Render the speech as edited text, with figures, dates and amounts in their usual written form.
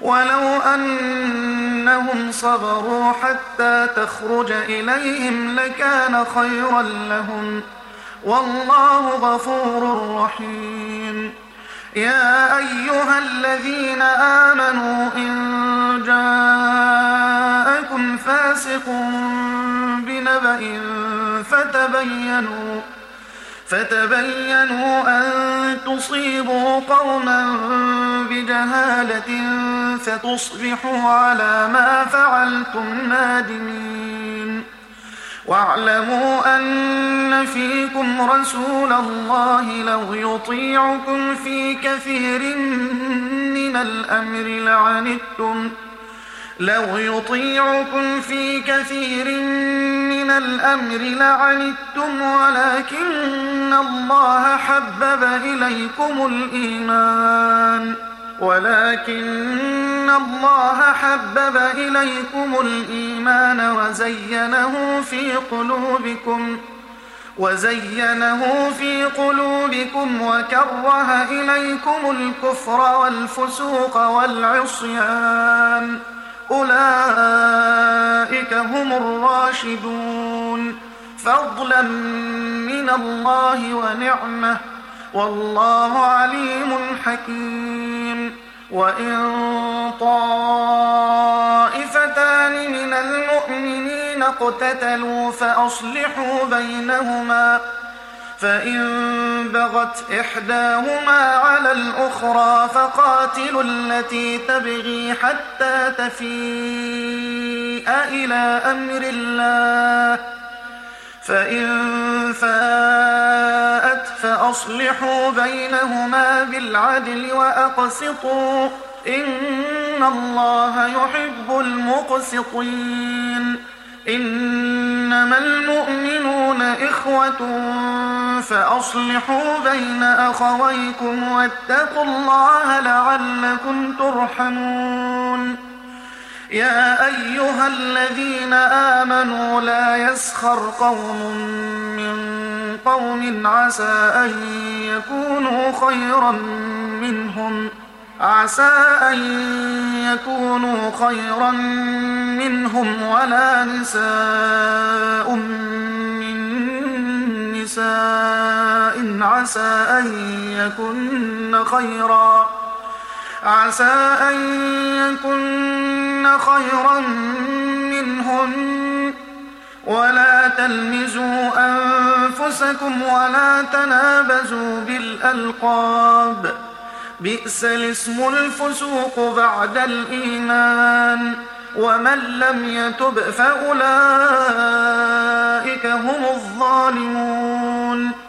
ولو أنهم صبروا حتى تخرج إليهم لكان خيرا لهم، والله غفور رحيم. يا أيها الذين آمنوا إن جاءكم فاسق بنبأ فتبينوا أن تصيبوا قوما بجهالة فتصبحوا على ما فعلتم نادمين. واعلموا أن فيكم رسول الله لو يطيعكم في كثير من الأمر لعنتم ولكن الله حبب إليكم الإيمان وزينه في قلوبكم وكره إليكم الكفر والفسوق والعصيان، أولئك هم الراشدون فضلا من الله ونعمة، والله عليم حكيم. وإن طائفتان من المؤمنين اقتتلوا فأصلحوا بينهما، فإن بغت إحداهما على الأخرى فقاتلوا التي تبغي حتى تفيء إلى أمر الله، فإن فاءت فأصلحوا بينهما بالعدل وأقسطوا إن الله يحب المقسطين. إنما المؤمنون إخوة فأصلحوا بين أخويكم واتقوا الله لعلكم ترحمون. يا أيها الذين آمنوا لا يسخر قوم من قوم عسى أن يكونوا خيرا منهم ولا نساء من نساء عسى أن يكن خيرا منهم. ولا تلمزوا أنفسكم ولا تنابزوا بالألقاب، بئس الاسم الفسوق بعد الإيمان، ومن لم يتب فأولئك هم الظالمون.